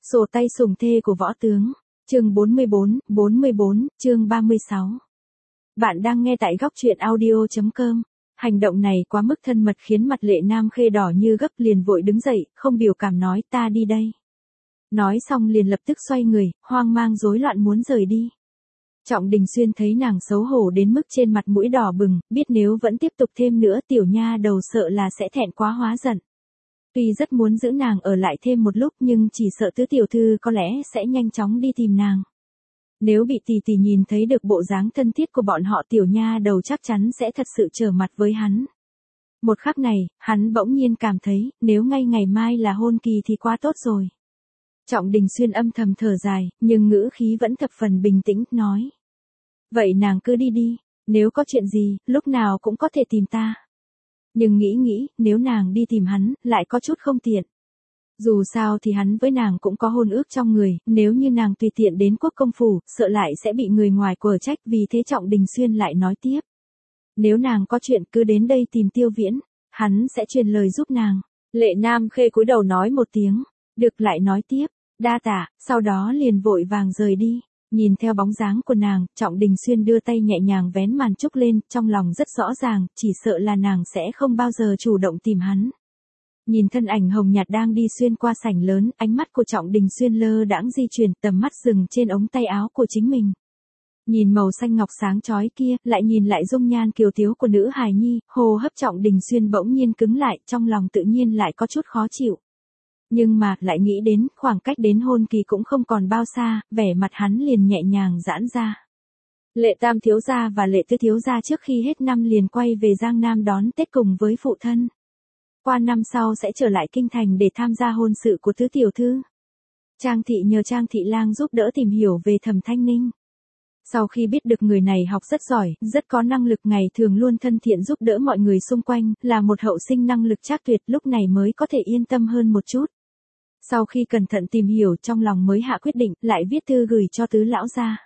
Sổ tay sủng thê của võ tướng. Chương 44, chương 36. Bạn đang nghe tại góc truyện audio.com. Hành động này quá mức thân mật khiến mặt Lệ Nam Khê đỏ như gấp, liền vội đứng dậy, không biểu cảm nói ta đi đây. Nói xong liền lập tức xoay người, hoang mang rối loạn muốn rời đi. Trọng Đình Xuyên thấy nàng xấu hổ đến mức trên mặt mũi đỏ bừng, biết nếu vẫn tiếp tục thêm nữa tiểu nha đầu sợ là sẽ thẹn quá hóa giận. Tuy rất muốn giữ nàng ở lại thêm một lúc nhưng chỉ sợ tứ tiểu thư có lẽ sẽ nhanh chóng đi tìm nàng. Nếu bị tỷ tỷ nhìn thấy được bộ dáng thân thiết của bọn họ, tiểu nha đầu chắc chắn sẽ thật sự trở mặt với hắn. Một khắc này, hắn bỗng nhiên cảm thấy, nếu ngay ngày mai là hôn kỳ thì quá tốt rồi. Trọng Đình Xuyên âm thầm thở dài, nhưng ngữ khí vẫn thập phần bình tĩnh, nói. Vậy nàng cứ đi đi, nếu có chuyện gì, lúc nào cũng có thể tìm ta. Nhưng nghĩ, nếu nàng đi tìm hắn, lại có chút không tiện. Dù sao thì hắn với nàng cũng có hôn ước trong người, nếu như nàng tùy tiện đến quốc công phủ, sợ lại sẽ bị người ngoài quở trách, vì thế Trọng Đình Xuyên lại nói tiếp. Nếu nàng có chuyện cứ đến đây tìm Tiêu Viễn, hắn sẽ truyền lời giúp nàng. Lệ Nam Khê cúi đầu nói một tiếng, được, lại nói tiếp, đa tạ, sau đó liền vội vàng rời đi. Nhìn theo bóng dáng của nàng, Trọng Đình Xuyên đưa tay nhẹ nhàng vén màn trúc lên, trong lòng rất rõ ràng, chỉ sợ là nàng sẽ không bao giờ chủ động tìm hắn. Nhìn thân ảnh hồng nhạt đang đi xuyên qua sảnh lớn, ánh mắt của Trọng Đình Xuyên lơ đãng di chuyển, tầm mắt dừng trên ống tay áo của chính mình. Nhìn màu xanh ngọc sáng chói kia, lại nhìn lại dung nhan kiều tiếu của nữ hài nhi, hô hấp Trọng Đình Xuyên bỗng nhiên cứng lại, trong lòng tự nhiên lại có chút khó chịu. Nhưng mà, lại nghĩ đến, khoảng cách đến hôn kỳ cũng không còn bao xa, vẻ mặt hắn liền nhẹ nhàng giãn ra. Lệ Tam thiếu gia và Lệ Tứ thiếu gia trước khi hết năm liền quay về Giang Nam đón Tết cùng với phụ thân. Qua năm sau sẽ trở lại kinh thành để tham gia hôn sự của tứ tiểu thư. Trang thị nhờ Trang thị lang giúp đỡ tìm hiểu về Thẩm Thanh Ninh. Sau khi biết được người này học rất giỏi, rất có năng lực, ngày thường luôn thân thiện giúp đỡ mọi người xung quanh, là một hậu sinh năng lực trác tuyệt, lúc này mới có thể yên tâm hơn một chút. Sau khi cẩn thận tìm hiểu, trong lòng mới hạ quyết định, lại viết thư gửi cho tứ lão gia.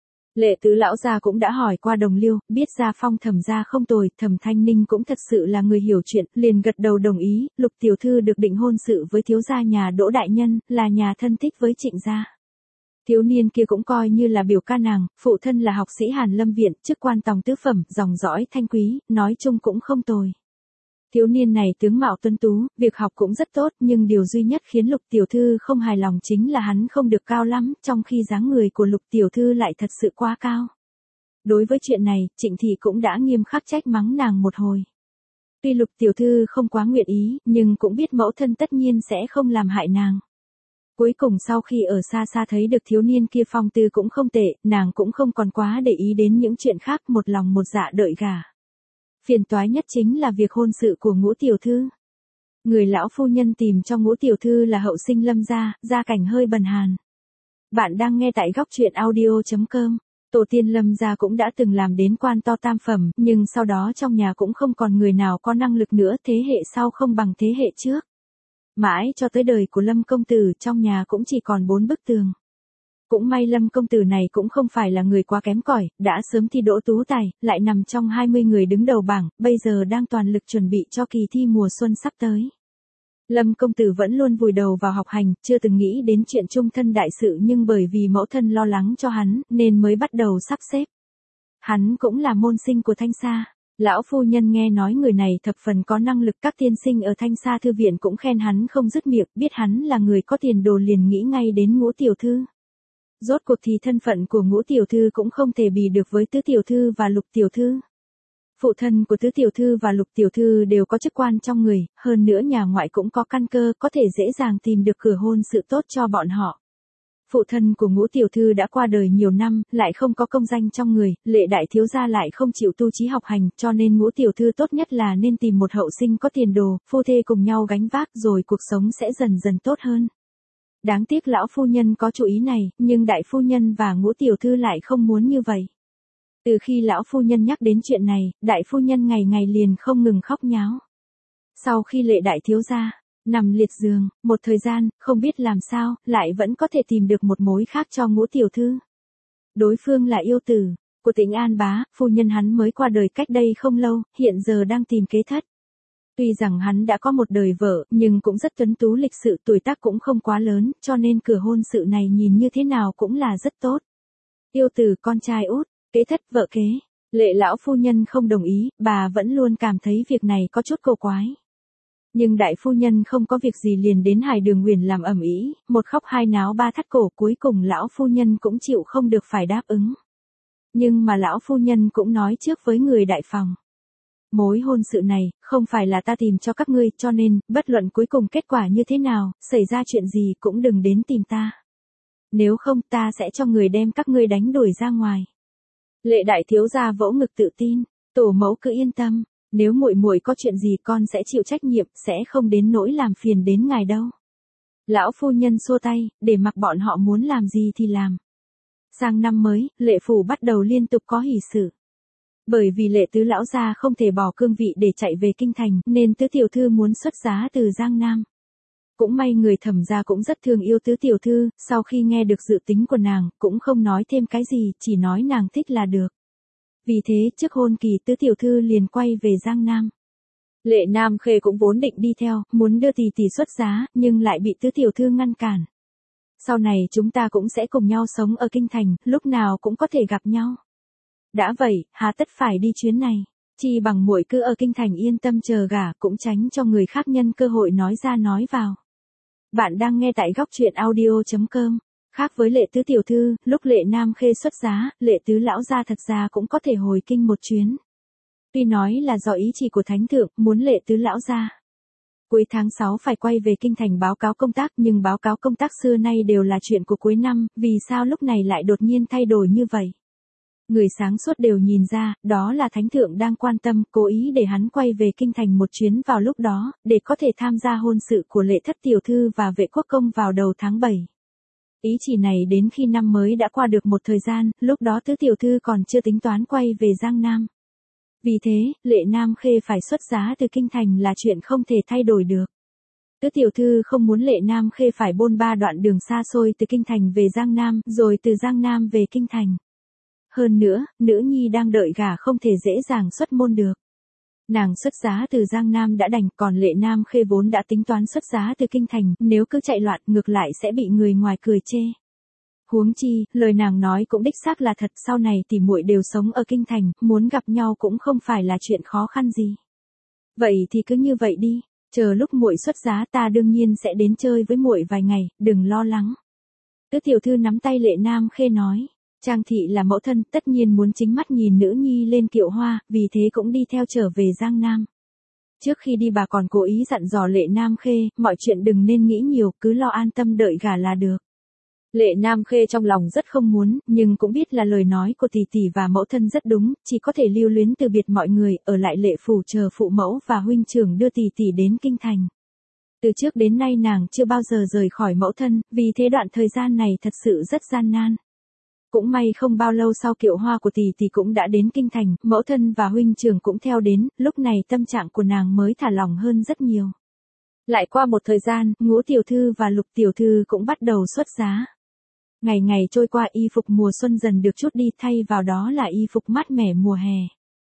Lệ tứ lão gia cũng đã hỏi qua đồng liêu, biết gia phong Thẩm gia không tồi, Thẩm Thanh Ninh cũng thật sự là người hiểu chuyện, liền gật đầu đồng ý. Lục tiểu thư được định hôn sự với thiếu gia nhà Đỗ đại nhân, là nhà thân thích với Trịnh gia. Thiếu niên kia cũng coi như là biểu ca nàng, phụ thân là học sĩ Hàn Lâm viện, chức quan tòng tứ phẩm, dòng dõi thanh quý, nói chung cũng không tồi. Thiếu niên này tướng mạo tuấn tú, việc học cũng rất tốt, nhưng điều duy nhất khiến Lục tiểu thư không hài lòng chính là hắn không được cao lắm, trong khi dáng người của Lục tiểu thư lại thật sự quá cao. Đối với chuyện này, Trịnh thị cũng đã nghiêm khắc trách mắng nàng một hồi. Tuy Lục tiểu thư không quá nguyện ý, nhưng cũng biết mẫu thân tất nhiên sẽ không làm hại nàng. Cuối cùng sau khi ở xa xa thấy được thiếu niên kia phong tư cũng không tệ, nàng cũng không còn quá để ý đến những chuyện khác, một lòng một dạ đợi gả. Phiền toái nhất chính là việc hôn sự của Ngũ tiểu thư. Người lão phu nhân tìm cho Ngũ tiểu thư là hậu sinh Lâm gia, gia cảnh hơi bần hàn. Bạn đang nghe tại góc truyện audio.com. Tổ tiên Lâm gia cũng đã từng làm đến quan to tam phẩm, nhưng sau đó trong nhà cũng không còn người nào có năng lực nữa, thế hệ sau không bằng thế hệ trước. Mãi cho tới đời của Lâm công tử, trong nhà cũng chỉ còn 4 bức tường. Cũng may Lâm công tử này cũng không phải là người quá kém cỏi, đã sớm thi đỗ tú tài, lại nằm trong 20 người đứng đầu bảng, bây giờ đang toàn lực chuẩn bị cho kỳ thi mùa xuân sắp tới. Lâm công tử vẫn luôn vùi đầu vào học hành, chưa từng nghĩ đến chuyện chung thân đại sự, nhưng bởi vì mẫu thân lo lắng cho hắn, nên mới bắt đầu sắp xếp. Hắn cũng là môn sinh của Thanh Sa. Lão phu nhân nghe nói người này thập phần có năng lực, các tiên sinh ở Thanh Sa thư viện cũng khen hắn không dứt miệng, biết hắn là người có tiền đồ liền nghĩ ngay đến Ngũ tiểu thư. Rốt cuộc thì thân phận của Ngũ tiểu thư cũng không thể bì được với Tứ tiểu thư và Lục tiểu thư. Phụ thân của Tứ tiểu thư và Lục tiểu thư đều có chức quan trong người, hơn nữa nhà ngoại cũng có căn cơ, có thể dễ dàng tìm được cửa hôn sự tốt cho bọn họ. Phụ thân của Ngũ tiểu thư đã qua đời nhiều năm, lại không có công danh trong người, Lệ đại thiếu gia lại không chịu tu chí học hành, cho nên Ngũ tiểu thư tốt nhất là nên tìm một hậu sinh có tiền đồ, phu thê cùng nhau gánh vác, rồi cuộc sống sẽ dần dần tốt hơn. Đáng tiếc lão phu nhân có chủ ý này, nhưng đại phu nhân và Ngũ tiểu thư lại không muốn như vậy. Từ khi lão phu nhân nhắc đến chuyện này, đại phu nhân ngày ngày liền không ngừng khóc nháo. Sau khi Lệ đại thiếu gia nằm liệt giường, một thời gian, không biết làm sao, lại vẫn có thể tìm được một mối khác cho Ngũ tiểu thư. Đối phương là yêu tử của Tĩnh An bá, phu nhân hắn mới qua đời cách đây không lâu, hiện giờ đang tìm kế thất. Tuy rằng hắn đã có một đời vợ, nhưng cũng rất tuấn tú lịch sự, tuổi tác cũng không quá lớn, cho nên cửa hôn sự này nhìn như thế nào cũng là rất tốt. Yêu từ con trai út, kế thất vợ kế. Lệ lão phu nhân không đồng ý, bà vẫn luôn cảm thấy việc này có chút cổ quái. Nhưng đại phu nhân không có việc gì liền đến Hải Đường Huyền làm ầm ĩ, một khóc hai náo ba thắt cổ, cuối cùng lão phu nhân cũng chịu không được phải đáp ứng. Nhưng mà lão phu nhân cũng nói trước với người đại phòng. Mối hôn sự này, không phải là ta tìm cho các ngươi, cho nên, bất luận cuối cùng kết quả như thế nào, xảy ra chuyện gì cũng đừng đến tìm ta. Nếu không ta sẽ cho người đem các ngươi đánh đuổi ra ngoài. Lệ đại thiếu gia vỗ ngực tự tin, tổ mẫu cứ yên tâm, nếu muội muội có chuyện gì con sẽ chịu trách nhiệm, sẽ không đến nỗi làm phiền đến ngài đâu. Lão phu nhân xua tay, để mặc bọn họ muốn làm gì thì làm. Sang năm mới, Lệ phủ bắt đầu liên tục có hỷ sự. Bởi vì Lệ tứ lão gia không thể bỏ cương vị để chạy về kinh thành, nên tứ tiểu thư muốn xuất giá từ Giang Nam. Cũng may người Thẩm gia cũng rất thương yêu tứ tiểu thư, sau khi nghe được dự tính của nàng, cũng không nói thêm cái gì, chỉ nói nàng thích là được. Vì thế, trước hôn kỳ tứ tiểu thư liền quay về Giang Nam. Lệ Nam Khê cũng vốn định đi theo, muốn đưa tỷ tỷ xuất giá, nhưng lại bị tứ tiểu thư ngăn cản. Sau này chúng ta cũng sẽ cùng nhau sống ở kinh thành, lúc nào cũng có thể gặp nhau. Đã vậy, hà tất phải đi chuyến này, chi bằng muội cứ ở kinh thành yên tâm chờ gả, cũng tránh cho người khác nhân cơ hội nói ra nói vào. Bạn đang nghe tại góc truyện audio.com. Khác với Lệ tứ tiểu thư, lúc Lệ Nam Khê xuất giá, Lệ tứ lão gia thật ra cũng có thể hồi kinh một chuyến. Tuy nói là do ý chỉ của thánh thượng, muốn Lệ tứ lão gia cuối tháng 6 phải quay về kinh thành báo cáo công tác, nhưng báo cáo công tác xưa nay đều là chuyện của cuối năm, vì sao lúc này lại đột nhiên thay đổi như vậy? Người sáng suốt đều nhìn ra, đó là thánh thượng đang quan tâm, cố ý để hắn quay về kinh thành một chuyến vào lúc đó, để có thể tham gia hôn sự của Lệ thất tiểu thư và Vệ quốc công vào đầu tháng 7. Ý chỉ này đến khi năm mới đã qua được một thời gian, lúc đó tứ tiểu thư còn chưa tính toán quay về Giang Nam. Vì thế, Lệ Nam Khê phải xuất giá từ kinh thành là chuyện không thể thay đổi được. Tứ tiểu thư không muốn Lệ Nam Khê phải bôn ba đoạn đường xa xôi từ kinh thành về Giang Nam, rồi từ Giang Nam về kinh thành. Hơn nữa, nữ nhi đang đợi gả không thể dễ dàng xuất môn được. Nàng xuất giá từ Giang Nam đã đành, còn Lệ Nam Khê vốn đã tính toán xuất giá từ kinh thành, nếu cứ chạy loạn ngược lại sẽ bị người ngoài cười chê. Huống chi, lời nàng nói cũng đích xác là thật, sau này thì muội đều sống ở kinh thành, muốn gặp nhau cũng không phải là chuyện khó khăn gì. Vậy thì cứ như vậy đi, chờ lúc muội xuất giá ta đương nhiên sẽ đến chơi với muội vài ngày, đừng lo lắng. Tứ tiểu thư nắm tay Lệ Nam Khê nói. Trang thị là mẫu thân, tất nhiên muốn chính mắt nhìn nữ nhi lên kiệu hoa, vì thế cũng đi theo trở về Giang Nam. Trước khi đi bà còn cố ý dặn dò Lệ Nam Khê, mọi chuyện đừng nên nghĩ nhiều, cứ lo an tâm đợi gả là được. Lệ Nam Khê trong lòng rất không muốn, nhưng cũng biết là lời nói của tỷ tỷ và mẫu thân rất đúng, chỉ có thể lưu luyến từ biệt mọi người, ở lại Lệ phủ chờ phụ mẫu và huynh trưởng đưa tỷ tỷ đến kinh thành. Từ trước đến nay nàng chưa bao giờ rời khỏi mẫu thân, vì thế đoạn thời gian này thật sự rất gian nan. Cũng may không bao lâu sau kiệu hoa của tỷ tỷ cũng đã đến kinh thành, mẫu thân và huynh trưởng cũng theo đến, lúc này tâm trạng của nàng mới thả lỏng hơn rất nhiều. Lại qua một thời gian, Ngũ tiểu thư và Lục tiểu thư cũng bắt đầu xuất giá. Ngày ngày trôi qua, y phục mùa xuân dần được chút đi, thay vào đó là y phục mát mẻ mùa hè.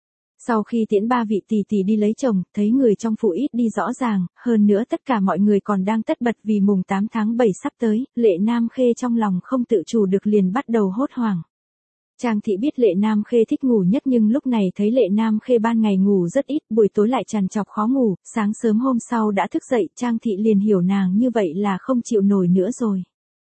Sau khi tiễn ba vị tỷ tỷ đi lấy chồng, thấy người trong phủ ít đi rõ ràng, hơn nữa tất cả mọi người còn đang tất bật vì mùng 8 tháng 7 sắp tới, Lệ Nam Khê trong lòng không tự chủ được liền bắt đầu hốt hoảng. Trang thị biết Lệ Nam Khê thích ngủ nhất, nhưng lúc này thấy Lệ Nam Khê ban ngày ngủ rất ít, buổi tối lại trằn trọc khó ngủ, sáng sớm hôm sau đã thức dậy, Trang thị liền hiểu nàng như vậy là không chịu nổi nữa rồi.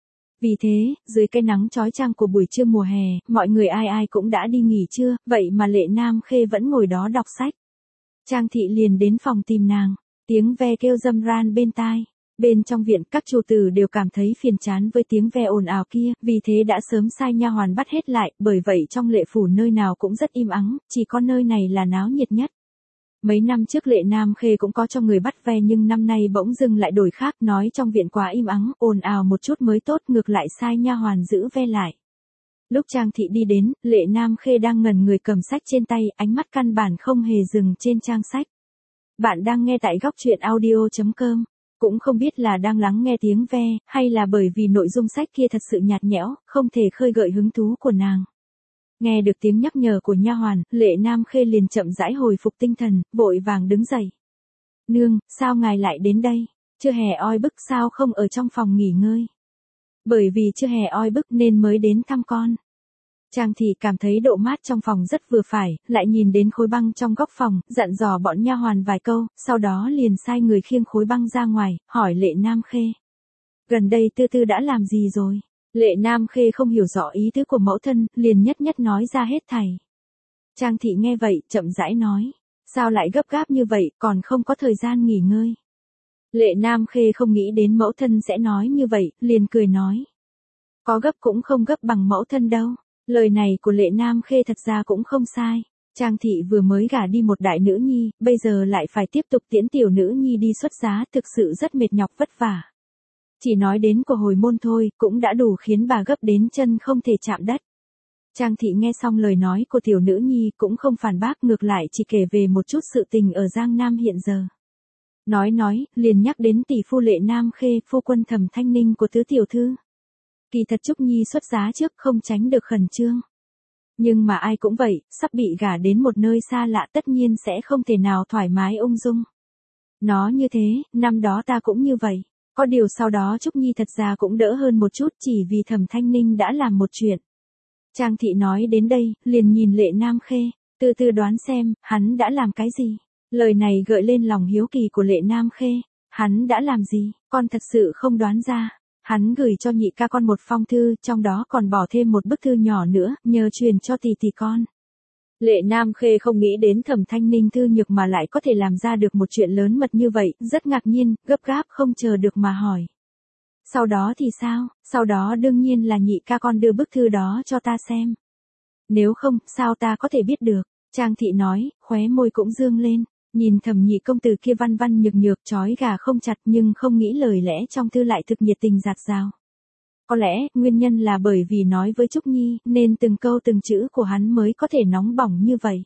Vì thế, dưới cái nắng chói chang của buổi trưa mùa hè, mọi người ai ai cũng đã đi nghỉ trưa, vậy mà Lệ Nam Khê vẫn ngồi đó đọc sách. Trang thị liền đến phòng tìm nàng, tiếng ve kêu râm ran bên tai. Bên trong viện, các chủ tử đều cảm thấy phiền chán với tiếng ve ồn ào kia, vì thế đã sớm sai nha hoàn bắt hết lại, bởi vậy trong Lệ phủ nơi nào cũng rất im ắng, chỉ có nơi này là náo nhiệt nhất. Mấy năm trước Lệ Nam Khê cũng có cho người bắt ve, nhưng năm nay bỗng dưng lại đổi khác, nói trong viện quá im ắng, ồn ào một chút mới tốt, ngược lại sai nha hoàn giữ ve lại. Lúc Trang thị đi đến, Lệ Nam Khê đang ngẩn người cầm sách trên tay, ánh mắt căn bản không hề dừng trên trang sách. Bạn đang nghe tại góc truyện audio.com, cũng không biết là đang lắng nghe tiếng ve, hay là bởi vì nội dung sách kia thật sự nhạt nhẽo, không thể khơi gợi hứng thú của nàng. Nghe được tiếng nhắc nhở của nha hoàn, Lệ Nam Khê liền chậm rãi hồi phục tinh thần, vội vàng đứng dậy. Nương, sao ngài lại đến đây? Chưa hè oi bức sao không ở trong phòng nghỉ ngơi? Bởi vì chưa hè oi bức nên mới đến thăm con. Trang Thị cảm thấy độ mát trong phòng rất vừa phải, lại nhìn đến khối băng trong góc phòng, dặn dò bọn nha hoàn vài câu, sau đó liền sai người khiêng khối băng ra ngoài, hỏi Lệ Nam Khê. Gần đây Tư Tư đã làm gì rồi? Lệ Nam Khê không hiểu rõ ý tứ của mẫu thân, liền nhất nhất nói ra hết thảy. Trang Thị nghe vậy, chậm rãi nói. Sao lại gấp gáp như vậy, còn không có thời gian nghỉ ngơi? Lệ Nam Khê không nghĩ đến mẫu thân sẽ nói như vậy, liền cười nói. Có gấp cũng không gấp bằng mẫu thân đâu. Lời này của Lệ Nam Khê thật ra cũng không sai. Trang Thị vừa mới gả đi một đại nữ nhi, bây giờ lại phải tiếp tục tiễn tiểu nữ nhi đi xuất giá, thực sự rất mệt nhọc vất vả. Chỉ nói đến của hồi môn thôi, cũng đã đủ khiến bà gấp đến chân không thể chạm đất. Trang Thị nghe xong lời nói của tiểu nữ nhi cũng không phản bác, ngược lại chỉ kể về một chút sự tình ở Giang Nam hiện giờ. Nói, liền nhắc đến tỷ phu Lệ Nam Khê, phu quân Thẩm Thanh Ninh của tứ tiểu thư. Kỳ thật Trúc Nhi xuất giá trước không tránh được khẩn trương. Nhưng mà ai cũng vậy, sắp bị gả đến một nơi xa lạ tất nhiên sẽ không thể nào thoải mái ung dung. Nó như thế, năm đó ta cũng như vậy. Có điều sau đó Trúc Nhi thật ra cũng đỡ hơn một chút chỉ vì Thẩm Thanh Ninh đã làm một chuyện. Trang Thị nói đến đây, liền nhìn Lệ Nam Khê, từ từ đoán xem, hắn đã làm cái gì. Lời này gợi lên lòng hiếu kỳ của Lệ Nam Khê. Hắn đã làm gì, con thật sự không đoán ra. Hắn gửi cho nhị ca con một phong thư, trong đó còn bỏ thêm một bức thư nhỏ nữa, nhờ truyền cho tỷ tỷ con. Lệ Nam Khê không nghĩ đến Thẩm Thanh Ninh thư nhược mà lại có thể làm ra được một chuyện lớn mật như vậy, rất ngạc nhiên, gấp gáp không chờ được mà hỏi. Sau đó thì sao? Sau đó đương nhiên là nhị ca con đưa bức thư đó cho ta xem. Nếu không, sao ta có thể biết được? Trang Thị nói, khóe môi cũng dương lên. Nhìn Thẩm nhị công tử kia văn văn nhược nhược trói gà không chặt nhưng không nghĩ lời lẽ trong thư lại thực nhiệt tình dạt dào. Có lẽ, nguyên nhân là bởi vì nói với Trúc Nhi, nên từng câu từng chữ của hắn mới có thể nóng bỏng như vậy.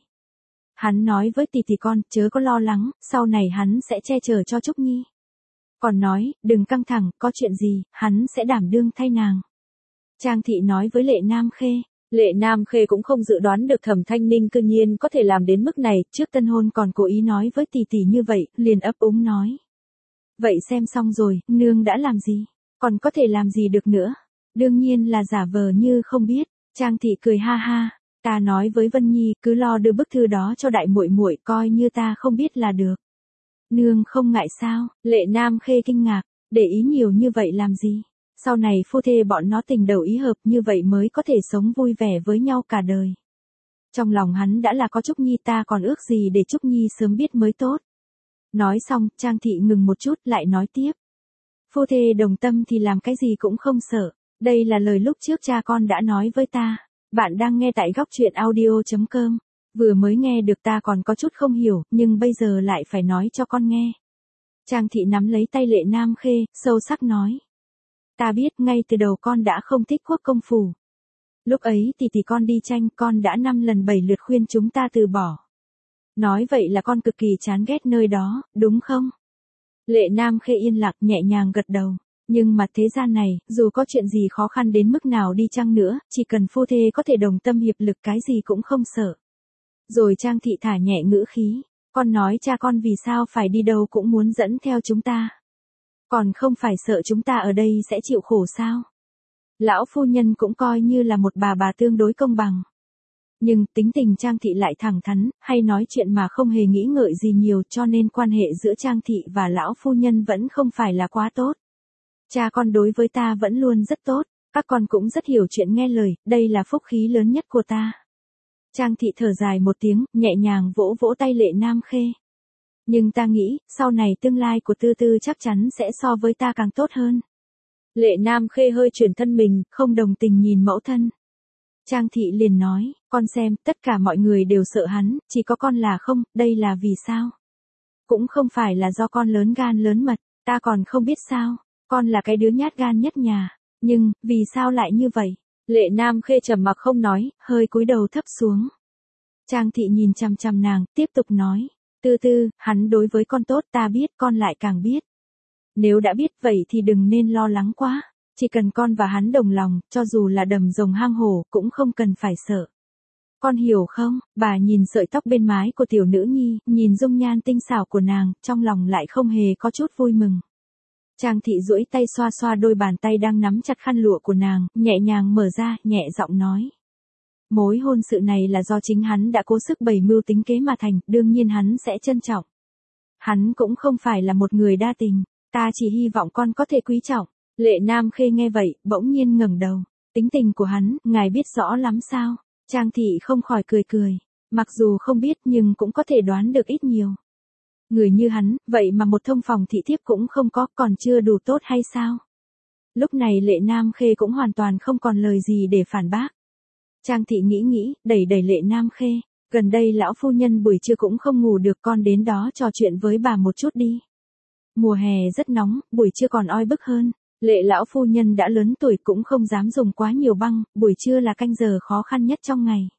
Hắn nói với tỷ tỷ con, chớ có lo lắng, sau này hắn sẽ che chở cho Trúc Nhi. Còn nói, đừng căng thẳng, có chuyện gì, hắn sẽ đảm đương thay nàng. Trang Thị nói với Lệ Nam Khê. Lệ Nam Khê cũng không dự đoán được Thẩm Thanh Ninh cư nhiên có thể làm đến mức này, trước tân hôn còn cố ý nói với tỷ tỷ như vậy, liền ấp úng nói. Vậy xem xong rồi, nương đã làm gì? Còn có thể làm gì được nữa? Đương nhiên là giả vờ như không biết. Trang Thị cười ha ha, ta nói với Vân Nhi, cứ lo đưa bức thư đó cho đại muội muội, coi như ta không biết là được. Nương không ngại sao? Lệ Nam Khê kinh ngạc, để ý nhiều như vậy làm gì? Sau này phu thê bọn nó tình đầu ý hợp như vậy mới có thể sống vui vẻ với nhau cả đời. Trong lòng hắn đã là có Trúc Nhi, ta còn ước gì để Trúc Nhi sớm biết mới tốt. Nói xong, Trang Thị ngừng một chút lại nói tiếp. Phu thê đồng tâm thì làm cái gì cũng không sợ. Đây là lời lúc trước cha con đã nói với ta. Bạn đang nghe tại góc truyện audio.com. Vừa mới nghe được ta còn có chút không hiểu, nhưng bây giờ lại phải nói cho con nghe. Trang Thị nắm lấy tay Lệ Nam Khê, sâu sắc nói. Ta biết ngay từ đầu con đã không thích quốc công phủ. Lúc ấy tỷ con đi tranh, con đã 5 lần 7 lượt khuyên chúng ta từ bỏ. Nói vậy là con cực kỳ chán ghét nơi đó, đúng không? Lệ Nam Khê yên lặng nhẹ nhàng gật đầu. Nhưng mà thế gian này, dù có chuyện gì khó khăn đến mức nào đi chăng nữa, chỉ cần phu thê có thể đồng tâm hiệp lực cái gì cũng không sợ. Rồi Trang Thị thả nhẹ ngữ khí. Con nói cha con vì sao phải đi đâu cũng muốn dẫn theo chúng ta. Còn không phải sợ chúng ta ở đây sẽ chịu khổ sao? Lão phu nhân cũng coi như là một bà tương đối công bằng. Nhưng tính tình Trang Thị lại thẳng thắn, hay nói chuyện mà không hề nghĩ ngợi gì nhiều, cho nên quan hệ giữa Trang Thị và lão phu nhân vẫn không phải là quá tốt. Cha con đối với ta vẫn luôn rất tốt, các con cũng rất hiểu chuyện nghe lời, đây là phúc khí lớn nhất của ta. Trang Thị thở dài một tiếng, nhẹ nhàng vỗ vỗ tay Lệ Nam Khê. Nhưng ta nghĩ, sau này tương lai của Tư Tư chắc chắn sẽ so với ta càng tốt hơn. Lệ Nam Khê hơi chuyển thân mình, không đồng tình nhìn mẫu thân. Trang Thị liền nói, con xem, tất cả mọi người đều sợ hắn, chỉ có con là không, đây là vì sao? Cũng không phải là do con lớn gan lớn mật, ta còn không biết sao, con là cái đứa nhát gan nhất nhà, nhưng, vì sao lại như vậy? Lệ Nam Khê trầm mặc không nói, hơi cúi đầu thấp xuống. Trang Thị nhìn chằm chằm nàng, tiếp tục nói, Tư Tư, hắn đối với con tốt, ta biết, con lại càng biết. Nếu đã biết vậy thì đừng nên lo lắng quá, chỉ cần con và hắn đồng lòng, cho dù là đầm rồng hang hổ, cũng không cần phải sợ. Con hiểu không? Bà nhìn sợi tóc bên mái của tiểu nữ nhi, nhìn dung nhan tinh xảo của nàng, trong lòng lại không hề có chút vui mừng. Trang thị duỗi tay xoa xoa đôi bàn tay đang nắm chặt khăn lụa của nàng, nhẹ nhàng mở ra, nhẹ giọng nói. Mối hôn sự này là do chính hắn đã cố sức bày mưu tính kế mà thành, đương nhiên hắn sẽ trân trọng. Hắn cũng không phải là một người đa tình, ta chỉ hy vọng con có thể quý trọng. Lệ Nam Khê nghe vậy, bỗng nhiên ngẩng đầu. Tính tình của hắn, ngài biết rõ lắm sao? Trang thị không khỏi cười cười. Mặc dù không biết nhưng cũng có thể đoán được ít nhiều. Người như hắn, vậy mà một thông phòng thị thiếp cũng không có, còn chưa đủ tốt hay sao? Lúc này Lệ Nam Khê cũng hoàn toàn không còn lời gì để phản bác. Trang thị nghĩ, đẩy Lệ Nam Khê. Gần đây lão phu nhân buổi trưa cũng không ngủ được, con đến đó trò chuyện với bà một chút đi. Mùa hè rất nóng, buổi trưa còn oi bức hơn. Lệ lão phu nhân đã lớn tuổi cũng không dám dùng quá nhiều băng, buổi trưa là canh giờ khó khăn nhất trong ngày.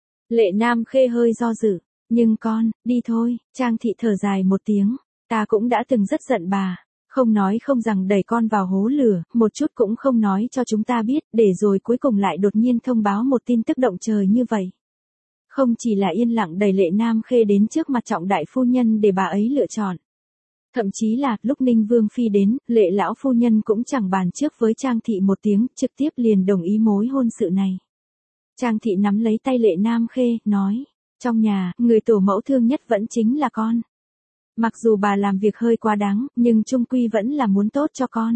Lệ Nam Khê hơi do dự, nhưng con, đi thôi. Trang thị thở dài một tiếng, ta cũng đã từng rất giận bà, không nói không rằng đẩy con vào hố lửa, một chút cũng không nói cho chúng ta biết, để rồi cuối cùng lại đột nhiên thông báo một tin tức động trời như vậy. Không chỉ là yên lặng đẩy Lệ Nam Khê đến trước mặt trọng đại phu nhân để bà ấy lựa chọn. Thậm chí là, lúc Ninh Vương Phi đến, Lệ lão phu nhân cũng chẳng bàn trước với Trang thị một tiếng, trực tiếp liền đồng ý mối hôn sự này. Trang thị nắm lấy tay Lệ Nam Khê, nói, trong nhà, người tổ mẫu thương nhất vẫn chính là con. Mặc dù bà làm việc hơi quá đáng, nhưng chung quy vẫn là muốn tốt cho con.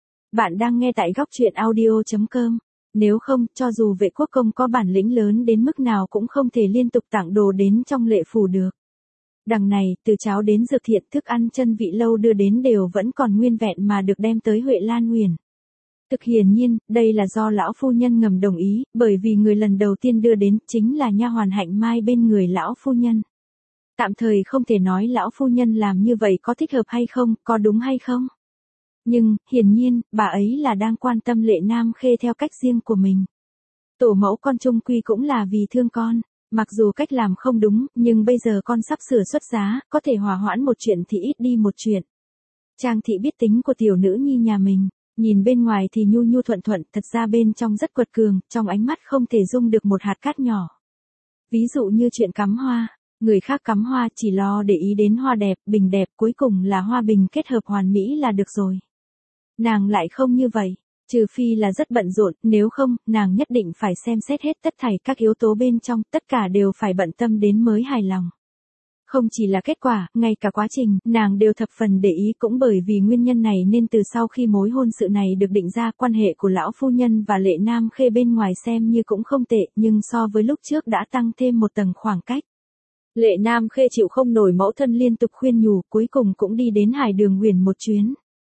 Bạn đang nghe tại góc truyện audio.com. Nếu không, cho dù Vệ Quốc Công có bản lĩnh lớn đến mức nào cũng không thể liên tục tặng đồ đến trong lệ phủ được. Đằng này, từ cháo đến dược thiện, thức ăn chân vị lâu đưa đến đều vẫn còn nguyên vẹn mà được đem tới Huệ Lan Huyền. Thực hiển nhiên, đây là do lão phu nhân ngầm đồng ý, bởi vì người lần đầu tiên đưa đến chính là nha hoàn Hạnh Mai bên người lão phu nhân. Tạm thời không thể nói lão phu nhân làm như vậy có thích hợp hay không, có đúng hay không. Nhưng, hiển nhiên, bà ấy là đang quan tâm Lệ Nam Khê theo cách riêng của mình. Tổ mẫu con chung quy cũng là vì thương con. Mặc dù cách làm không đúng, nhưng bây giờ con sắp sửa xuất giá, có thể hòa hoãn một chuyện thì ít đi một chuyện. Trang thị biết tính của tiểu nữ nhi nhà mình, nhìn bên ngoài thì nhu nhu thuận thuận, thật ra bên trong rất quật cường, trong ánh mắt không thể dung được một hạt cát nhỏ. Ví dụ như chuyện cắm hoa, người khác cắm hoa chỉ lo để ý đến hoa đẹp, bình đẹp, cuối cùng là hoa bình kết hợp hoàn mỹ là được rồi. Nàng lại không như vậy. Trừ phi là rất bận rộn, nếu không, nàng nhất định phải xem xét hết tất thảy các yếu tố bên trong, tất cả đều phải bận tâm đến mới hài lòng. Không chỉ là kết quả, ngay cả quá trình, nàng đều thập phần để ý, cũng bởi vì nguyên nhân này nên từ sau khi mối hôn sự này được định ra, quan hệ của lão phu nhân và Lệ Nam Khê bên ngoài xem như cũng không tệ, nhưng so với lúc trước đã tăng thêm một tầng khoảng cách. Lệ Nam Khê chịu không nổi mẫu thân liên tục khuyên nhủ, cuối cùng cũng đi đến Hải Đường Huyền một chuyến.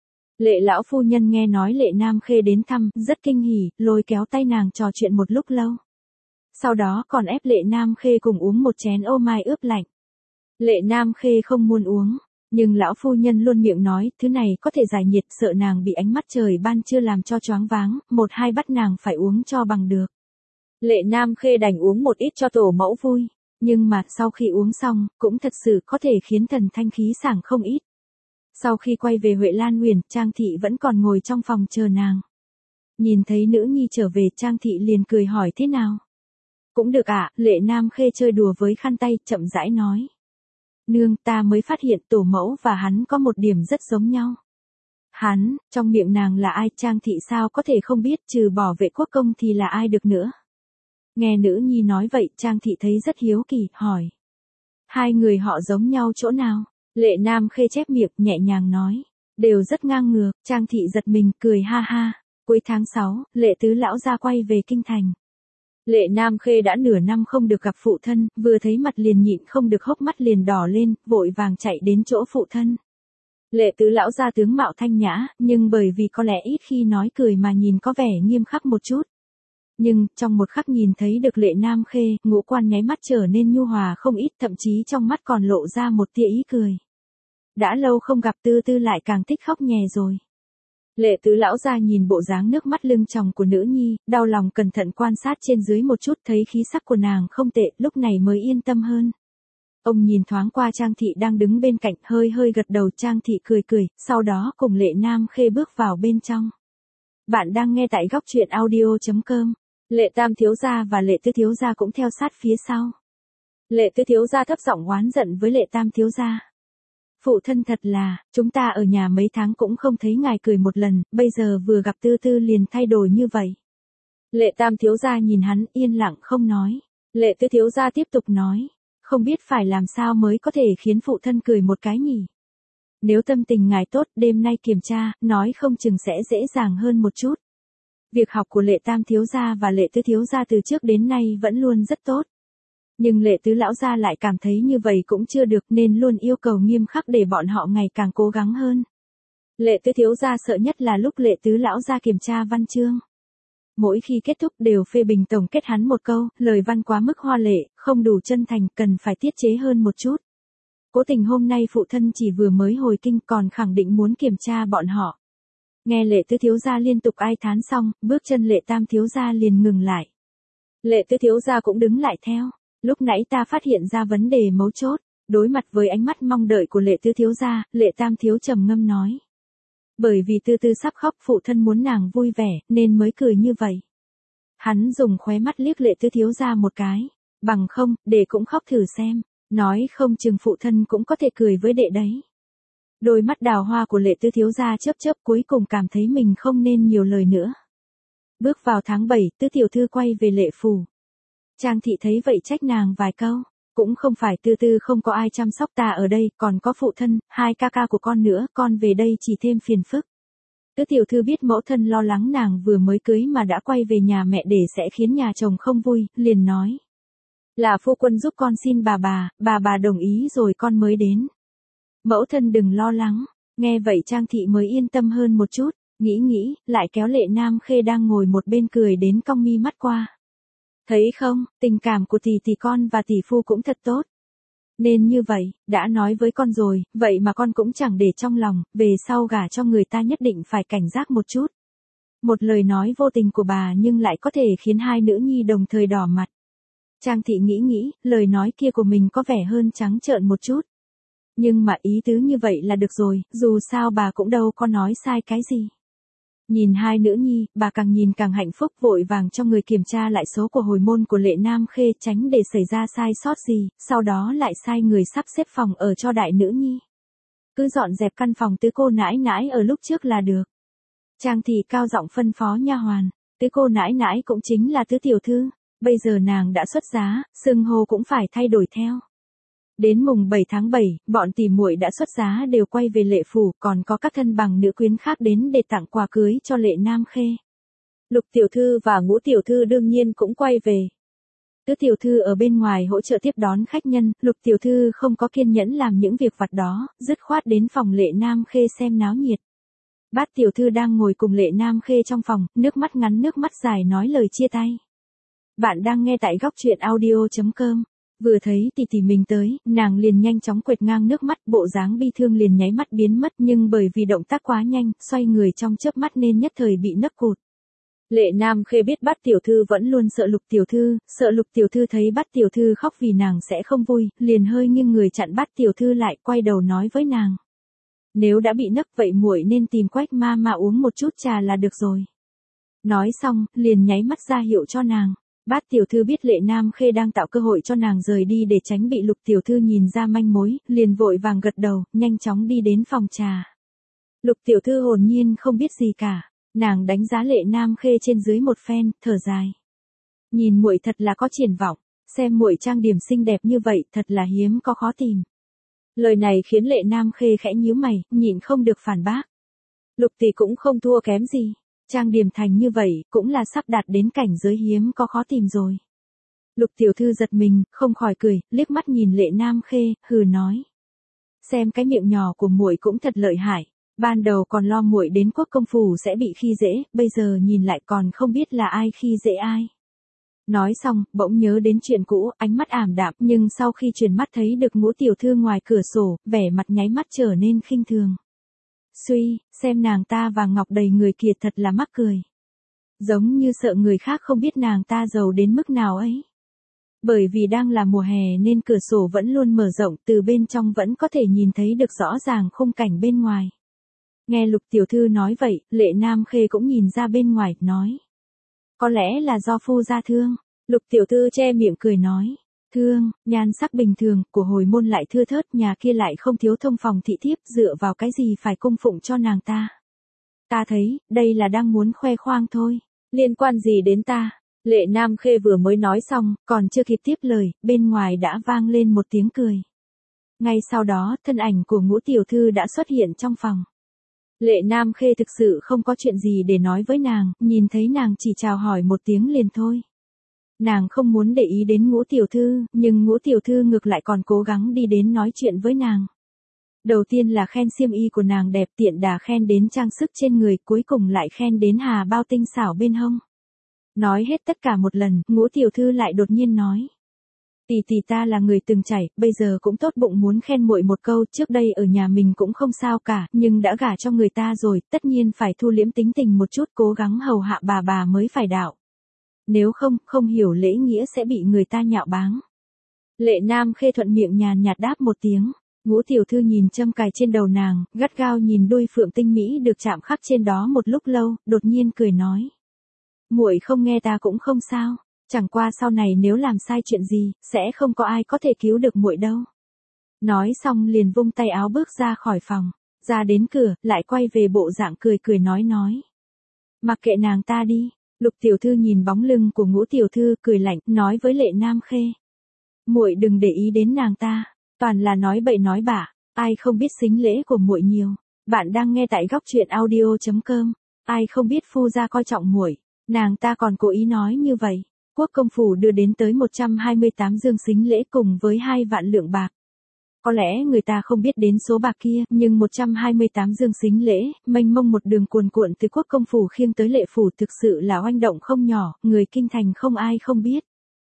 Lệ lão phu nhân nghe nói Lệ Nam Khê đến thăm, rất kinh hỉ, lôi kéo tay nàng trò chuyện một lúc lâu. Sau đó còn ép Lệ Nam Khê cùng uống một chén ô mai ướp lạnh. Lệ Nam Khê không muốn uống, nhưng lão phu nhân luôn miệng nói, thứ này có thể giải nhiệt, sợ nàng bị ánh mắt trời ban trưa làm cho choáng váng, một hai bắt nàng phải uống cho bằng được. Lệ Nam Khê đành uống một ít cho tổ mẫu vui, nhưng mà sau khi uống xong, cũng thật sự có thể khiến thần thanh khí sảng không ít. Sau khi quay về Huệ Lan Huyền, Trang thị vẫn còn ngồi trong phòng chờ nàng. Nhìn thấy nữ nhi trở về, Trang thị liền cười hỏi thế nào. Cũng được ạ, Lệ Nam Khê chơi đùa với khăn tay, chậm rãi nói. Nương, ta mới phát hiện tổ mẫu và hắn có một điểm rất giống nhau. Hắn, trong miệng nàng là ai? Trang thị sao có thể không biết, trừ bỏ Vệ Quốc Công thì là ai được nữa. Nghe nữ nhi nói vậy, Trang thị thấy rất hiếu kỳ, hỏi. Hai người họ giống nhau chỗ nào? Lệ Nam Khê chép miệng, nhẹ nhàng nói. Đều rất ngang ngược. Trang thị giật mình, cười ha ha. Cuối tháng 6, Lệ tứ lão gia quay về kinh thành. Lệ Nam Khê đã nửa năm không được gặp phụ thân, vừa thấy mặt liền nhịn không được, hốc mắt liền đỏ lên, vội vàng chạy đến chỗ phụ thân. Lệ tứ lão gia tướng mạo thanh nhã, nhưng bởi vì có lẽ ít khi nói cười mà nhìn có vẻ nghiêm khắc một chút. Nhưng, trong một khắc nhìn thấy được Lệ Nam Khê, ngũ quan nháy mắt trở nên nhu hòa không ít, thậm chí trong mắt còn lộ ra một tia ý cười. Đã lâu không gặp, Tư Tư lại càng thích khóc nhè rồi. Lệ tứ lão gia nhìn bộ dáng nước mắt lưng tròng của nữ nhi, đau lòng cẩn thận quan sát trên dưới một chút, thấy khí sắc của nàng không tệ, lúc này mới yên tâm hơn. Ông nhìn thoáng qua Trang thị đang đứng bên cạnh, hơi hơi gật đầu. Trang thị cười cười, sau đó cùng Lệ Nam Khê bước vào bên trong. Bạn đang nghe tại góc truyện audio.com. Lệ Tam thiếu gia và Lệ Tứ thiếu gia cũng theo sát phía sau. Lệ Tứ thiếu gia thấp giọng oán giận với Lệ Tam thiếu gia. Phụ thân thật là, chúng ta ở nhà mấy tháng cũng không thấy ngài cười một lần, bây giờ vừa gặp Tư Tư liền thay đổi như vậy. Lệ Tam thiếu gia nhìn hắn yên lặng không nói. Lệ Tứ thiếu gia tiếp tục nói, không biết phải làm sao mới có thể khiến phụ thân cười một cái nhỉ. Nếu tâm tình ngài tốt, đêm nay kiểm tra, nói không chừng sẽ dễ dàng hơn một chút. Việc học của Lệ Tam thiếu gia và Lệ Tứ thiếu gia từ trước đến nay vẫn luôn rất tốt. Nhưng Lệ Tứ lão gia lại cảm thấy như vậy cũng chưa được nên luôn yêu cầu nghiêm khắc để bọn họ ngày càng cố gắng hơn. Lệ Tứ thiếu gia sợ nhất là lúc Lệ Tứ lão gia kiểm tra văn chương. Mỗi khi kết thúc đều phê bình tổng kết hắn một câu, lời văn quá mức hoa lệ, không đủ chân thành, cần phải tiết chế hơn một chút. Cố tình hôm nay phụ thân chỉ vừa mới hồi kinh còn khẳng định muốn kiểm tra bọn họ. Nghe Lệ Tứ thiếu gia liên tục ai thán xong, bước chân Lệ Tam thiếu gia liền ngừng lại. Lệ Tứ thiếu gia cũng đứng lại theo. Lúc nãy ta phát hiện ra vấn đề mấu chốt, đối mặt với ánh mắt mong đợi của Lệ Tứ thiếu gia, Lệ Tam thiếu trầm ngâm nói. Bởi vì Tư Tư sắp khóc, phụ thân muốn nàng vui vẻ, nên mới cười như vậy. Hắn dùng khóe mắt liếc Lệ Tứ thiếu gia một cái, bằng không, đệ cũng khóc thử xem, nói không chừng phụ thân cũng có thể cười với đệ đấy. Đôi mắt đào hoa của Lệ Tứ thiếu gia chớp chớp cuối cùng cảm thấy mình không nên nhiều lời nữa. Bước vào tháng 7, Tứ tiểu thư quay về Lệ phủ. Trang thị thấy vậy trách nàng vài câu, cũng không phải Tư Tư không có ai chăm sóc ta ở đây, còn có phụ thân, hai ca ca của con nữa, con về đây chỉ thêm phiền phức. Tứ tiểu thư biết mẫu thân lo lắng nàng vừa mới cưới mà đã quay về nhà mẹ để sẽ khiến nhà chồng không vui, liền nói. Là phu quân giúp con xin bà đồng ý rồi con mới đến. Mẫu thân đừng lo lắng, nghe vậy Trang thị mới yên tâm hơn một chút, nghĩ, lại kéo Lệ Nam Khê đang ngồi một bên cười đến cong mi mắt qua. Thấy không, tình cảm của tỷ con và tỷ phu cũng thật tốt. Nên như vậy, đã nói với con rồi, vậy mà con cũng chẳng để trong lòng, về sau gả cho người ta nhất định phải cảnh giác một chút. Một lời nói vô tình của bà nhưng lại có thể khiến hai nữ nhi đồng thời đỏ mặt. Trang thị nghĩ, lời nói kia của mình có vẻ hơn trắng trợn một chút. Nhưng mà ý tứ như vậy là được rồi, dù sao bà cũng đâu có nói sai cái gì. Nhìn hai nữ nhi, bà càng nhìn càng hạnh phúc, vội vàng cho người kiểm tra lại số của hồi môn của Lệ Nam Khê tránh để xảy ra sai sót gì, sau đó lại sai người sắp xếp phòng ở cho đại nữ nhi. Cứ dọn dẹp căn phòng tứ cô nãi nãi ở lúc trước là được. Trang thị cao giọng phân phó nha hoàn, tứ cô nãi nãi cũng chính là tứ tiểu thư, bây giờ nàng đã xuất giá, xưng hô cũng phải thay đổi theo. Đến mùng 7 tháng 7, bọn tỷ muội đã xuất giá đều quay về Lệ phủ, còn có các thân bằng nữ quyến khác đến để tặng quà cưới cho Lệ Nam Khê. Lục tiểu thư và Ngũ tiểu thư đương nhiên cũng quay về. Tứ tiểu thư ở bên ngoài hỗ trợ tiếp đón khách nhân, Lục tiểu thư không có kiên nhẫn làm những việc vặt đó, dứt khoát đến phòng Lệ Nam Khê xem náo nhiệt. Bát tiểu thư đang ngồi cùng Lệ Nam Khê trong phòng, nước mắt ngắn nước mắt dài nói lời chia tay. Bạn đang nghe tại góc truyện audio.com. Vừa thấy tỷ mình tới, nàng liền nhanh chóng quệt ngang nước mắt, bộ dáng bi thương liền nháy mắt biến mất, nhưng bởi vì động tác quá nhanh, xoay người trong chớp mắt nên nhất thời bị nấc cụt. Lệ Nam Khê biết Bát tiểu thư vẫn luôn sợ Lục tiểu thư thấy Bát tiểu thư khóc vì nàng sẽ không vui, liền hơi nghiêng người chặn Bát tiểu thư lại, quay đầu nói với nàng. Nếu đã bị nấc vậy muội nên tìm Quách ma uống một chút trà là được rồi. Nói xong, liền nháy mắt ra hiệu cho nàng. Bát tiểu thư biết Lệ Nam Khê đang tạo cơ hội cho nàng rời đi để tránh bị Lục tiểu thư nhìn ra manh mối, liền vội vàng gật đầu, nhanh chóng đi đến phòng trà. Lục tiểu thư hồn nhiên không biết gì cả, nàng đánh giá Lệ Nam Khê trên dưới một phen, thở dài. Nhìn muội thật là có triển vọng, xem muội trang điểm xinh đẹp như vậy, thật là hiếm có khó tìm. Lời này khiến Lệ Nam Khê khẽ nhíu mày, nhịn không được phản bác. Lục tỷ cũng không thua kém gì. Trang điểm thành như vậy, cũng là sắp đạt đến cảnh giới hiếm có khó tìm rồi. Lục tiểu thư giật mình, không khỏi cười, liếc mắt nhìn Lệ Nam Khê, hừ nói. Xem cái miệng nhỏ của muội cũng thật lợi hại, ban đầu còn lo muội đến Quốc công phủ sẽ bị khi dễ, bây giờ nhìn lại còn không biết là ai khi dễ ai. Nói xong, bỗng nhớ đến chuyện cũ, ánh mắt ảm đạm, nhưng sau khi chuyển mắt thấy được Ngũ tiểu thư ngoài cửa sổ, vẻ mặt nháy mắt trở nên khinh thường. Suy, xem nàng ta vàng ngọc đầy người kia thật là mắc cười. Giống như sợ người khác không biết nàng ta giàu đến mức nào ấy. Bởi vì đang là mùa hè nên cửa sổ vẫn luôn mở rộng, từ bên trong vẫn có thể nhìn thấy được rõ ràng khung cảnh bên ngoài. Nghe Lục tiểu thư nói vậy, Lệ Nam Khê cũng nhìn ra bên ngoài, nói. Có lẽ là do phu gia thương. Lục tiểu thư che miệng cười nói. Thương, nhan sắc bình thường, của hồi môn lại thưa thớt, nhà kia lại không thiếu thông phòng thị thiếp, dựa vào cái gì phải cung phụng cho nàng ta. Ta thấy, đây là đang muốn khoe khoang thôi. Liên quan gì đến ta? Lệ Nam Khê vừa mới nói xong, còn chưa kịp tiếp lời, bên ngoài đã vang lên một tiếng cười. Ngay sau đó, thân ảnh của Ngũ tiểu thư đã xuất hiện trong phòng. Lệ Nam Khê thực sự không có chuyện gì để nói với nàng, nhìn thấy nàng chỉ chào hỏi một tiếng liền thôi. Nàng không muốn để ý đến Ngũ tiểu thư, nhưng Ngũ tiểu thư ngược lại còn cố gắng đi đến nói chuyện với nàng. Đầu tiên là khen xiêm y của nàng đẹp, tiện đà khen đến trang sức trên người, cuối cùng lại khen đến hà bao tinh xảo bên hông. Nói hết tất cả một lần, Ngũ tiểu thư lại đột nhiên nói. Tỷ tỷ ta là người từng trải, bây giờ cũng tốt bụng muốn khen muội một câu, trước đây ở nhà mình cũng không sao cả, nhưng đã gả cho người ta rồi, tất nhiên phải thu liễm tính tình một chút, cố gắng hầu hạ bà mới phải đạo. Nếu không hiểu lễ nghĩa sẽ bị người ta nhạo báng. Lệ Nam Khê thuận miệng nhàn nhạt đáp một tiếng. Ngũ tiểu thư nhìn châm cài trên đầu nàng, gắt gao nhìn đuôi phượng tinh mỹ được chạm khắc trên đó một lúc lâu, đột nhiên cười nói. Muội không nghe ta cũng không sao, chẳng qua sau này nếu làm sai chuyện gì, sẽ không có ai có thể cứu được muội đâu. Nói xong liền vung tay áo bước ra khỏi phòng, ra đến cửa, lại quay về bộ dạng cười nói. Mặc kệ nàng ta đi. Lục tiểu thư nhìn bóng lưng của Ngũ tiểu thư cười lạnh, nói với Lệ Nam Khê. Muội đừng để ý đến nàng ta, toàn là nói bậy nói bạ, ai không biết xính lễ của muội nhiều. Bạn đang nghe tại góc truyện audio.com, ai không biết phu gia coi trọng muội, nàng ta còn cố ý nói như vậy. Quốc công phủ đưa đến tới 128 dương xính lễ cùng với 2 vạn lượng bạc. Có lẽ người ta không biết đến số bạc kia, nhưng 128 dương xính lễ, mênh mông một đường cuồn cuộn từ quốc công phủ khiêng tới lệ phủ thực sự là oanh động không nhỏ, người kinh thành không ai không biết.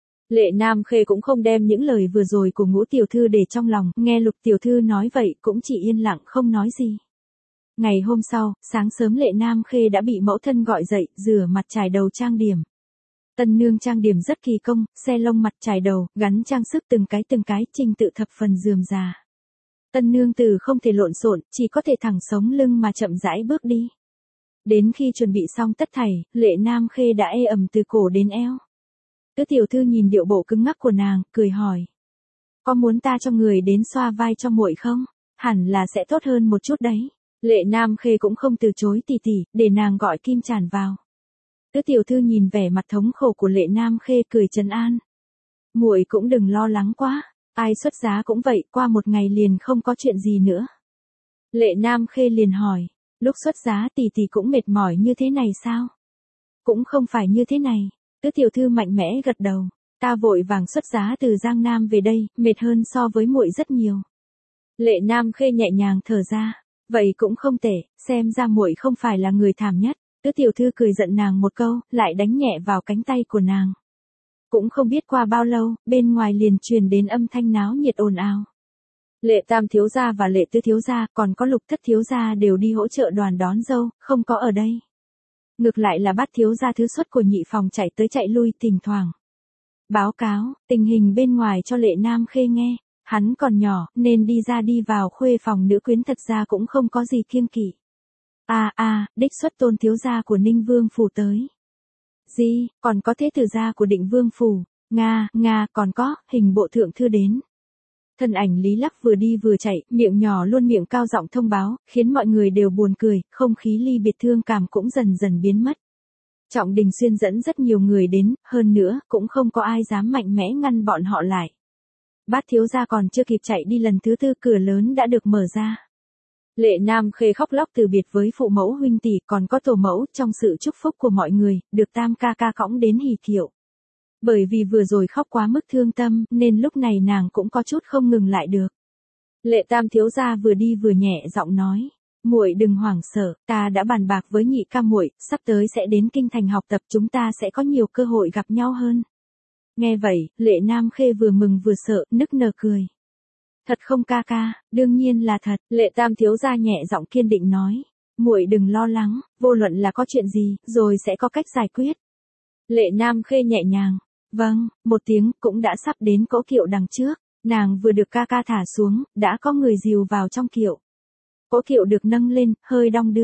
Lệ Nam Khê cũng không đem những lời vừa rồi của Ngũ tiểu thư để trong lòng, nghe Lục tiểu thư nói vậy cũng chỉ yên lặng không nói gì. Ngày hôm sau, sáng sớm Lệ Nam Khê đã bị mẫu thân gọi dậy, rửa mặt chải đầu trang điểm. Tân nương trang điểm rất kỳ công, xe lông mặt chải đầu, gắn trang sức từng cái, trình tự thập phần rườm rà. Tân nương tử không thể lộn xộn, chỉ có thể thẳng sống lưng mà chậm rãi bước đi. Đến khi chuẩn bị xong tất thảy, Lệ Nam Khê đã ê ẩm từ cổ đến eo. Tứ tiểu thư nhìn điệu bộ cứng ngắc của nàng, cười hỏi. Có muốn ta cho người đến xoa vai cho muội không? Hẳn là sẽ tốt hơn một chút đấy. Lệ Nam Khê cũng không từ chối tỷ tỷ, để nàng gọi Kim Tràn vào. Tứ tiểu thư nhìn vẻ mặt thống khổ của Lệ Nam Khê cười trấn an. Muội cũng đừng lo lắng quá, ai xuất giá cũng vậy, qua một ngày liền không có chuyện gì nữa. Lệ Nam Khê liền hỏi, lúc xuất giá tỷ tỷ cũng mệt mỏi như thế này sao? Cũng không phải như thế này. Tứ tiểu thư mạnh mẽ gật đầu, ta vội vàng xuất giá từ Giang Nam về đây, mệt hơn so với muội rất nhiều. Lệ Nam Khê nhẹ nhàng thở ra, vậy cũng không tệ, xem ra muội không phải là người thảm nhất. Tứ tiểu thư cười giận nàng một câu, lại đánh nhẹ vào cánh tay của nàng. Cũng không biết qua bao lâu, bên ngoài liền truyền đến âm thanh náo nhiệt ồn ào. Lệ Tam thiếu gia và Lệ Tứ thiếu gia, còn có Lục Thất thiếu gia đều đi hỗ trợ đoàn đón dâu, không có ở đây. Ngược lại là Bát thiếu gia thứ xuất của nhị phòng chạy tới chạy lui thỉnh thoảng. Báo cáo, tình hình bên ngoài cho Lệ Nam Khê nghe, hắn còn nhỏ, nên đi ra đi vào khuê phòng nữ quyến thật ra cũng không có gì kiêng kỵ. Đích xuất Tôn thiếu gia của Ninh Vương phủ tới. Gì, còn có thế tử gia của Định Vương phủ, Nga, còn có, hình bộ thượng thư đến. Thân ảnh Lý Lắc vừa đi vừa chạy, miệng nhỏ luôn miệng cao giọng thông báo, khiến mọi người đều buồn cười, không khí ly biệt thương cảm cũng dần dần biến mất. Trọng Đình Xuyên dẫn rất nhiều người đến, hơn nữa, cũng không có ai dám mạnh mẽ ngăn bọn họ lại. Bát thiếu gia còn chưa kịp chạy đi lần thứ tư, cửa lớn đã được mở ra. Lệ Nam Khê khóc lóc từ biệt với phụ mẫu huynh tỷ, còn có tổ mẫu, trong sự chúc phúc của mọi người, được Tam ca ca cõng đến hỉ thiệu. Bởi vì vừa rồi khóc quá mức thương tâm, nên lúc này nàng cũng có chút không ngừng lại được. Lệ Tam thiếu gia vừa đi vừa nhẹ giọng nói, muội đừng hoảng sợ, ta đã bàn bạc với nhị ca muội, sắp tới sẽ đến kinh thành học tập, chúng ta sẽ có nhiều cơ hội gặp nhau hơn. Nghe vậy, Lệ Nam Khê vừa mừng vừa sợ, nức nở cười. Thật không ca ca? Đương nhiên là thật. Lệ Tam thiếu gia nhẹ giọng kiên định nói, muội đừng lo lắng, vô luận là có chuyện gì, rồi sẽ có cách giải quyết. Lệ Nam Khê nhẹ nhàng, vâng, một tiếng, cũng đã sắp đến cỗ kiệu đằng trước. Nàng vừa được ca ca thả xuống, đã có người dìu vào trong kiệu. Cỗ kiệu được nâng lên, hơi đong đưa.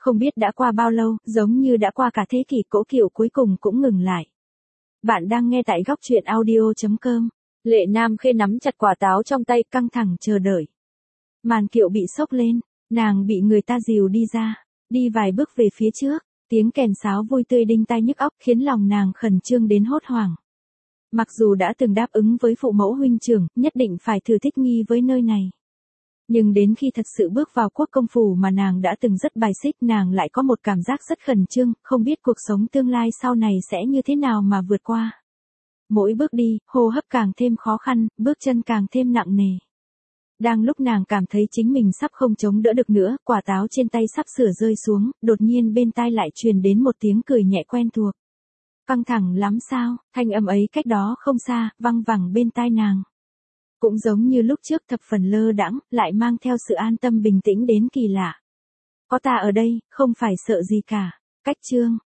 Không biết đã qua bao lâu, giống như đã qua cả thế kỷ, Cỗ Kiệu cuối cùng cũng ngừng lại. Bạn đang nghe tại góc truyện audio.com. Lệ Nam Khê nắm chặt quả táo trong tay, căng thẳng chờ đợi. Màn kiệu bị xốc lên, nàng bị người ta dìu đi ra, đi vài bước về phía trước, tiếng kèn sáo vui tươi đinh tai nhức óc khiến lòng nàng khẩn trương đến hốt hoảng. Mặc dù đã từng đáp ứng với phụ mẫu huynh trưởng, nhất định phải thử thích nghi với nơi này. Nhưng đến khi thật sự bước vào quốc công phủ mà nàng đã từng rất bài xích, nàng lại có một cảm giác rất khẩn trương, không biết cuộc sống tương lai sau này sẽ như thế nào mà vượt qua. Mỗi bước đi, hô hấp càng thêm khó khăn, bước chân càng thêm nặng nề. Đang lúc nàng cảm thấy chính mình sắp không chống đỡ được nữa, quả táo trên tay sắp sửa rơi xuống, đột nhiên bên tai lại truyền đến một tiếng cười nhẹ quen thuộc. Căng thẳng lắm sao? Thanh âm ấy cách đó không xa, văng vẳng bên tai nàng. Cũng giống như lúc trước thập phần lơ đãng, lại mang theo sự an tâm bình tĩnh đến kỳ lạ. Có ta ở đây, không phải sợ gì cả. Cách chương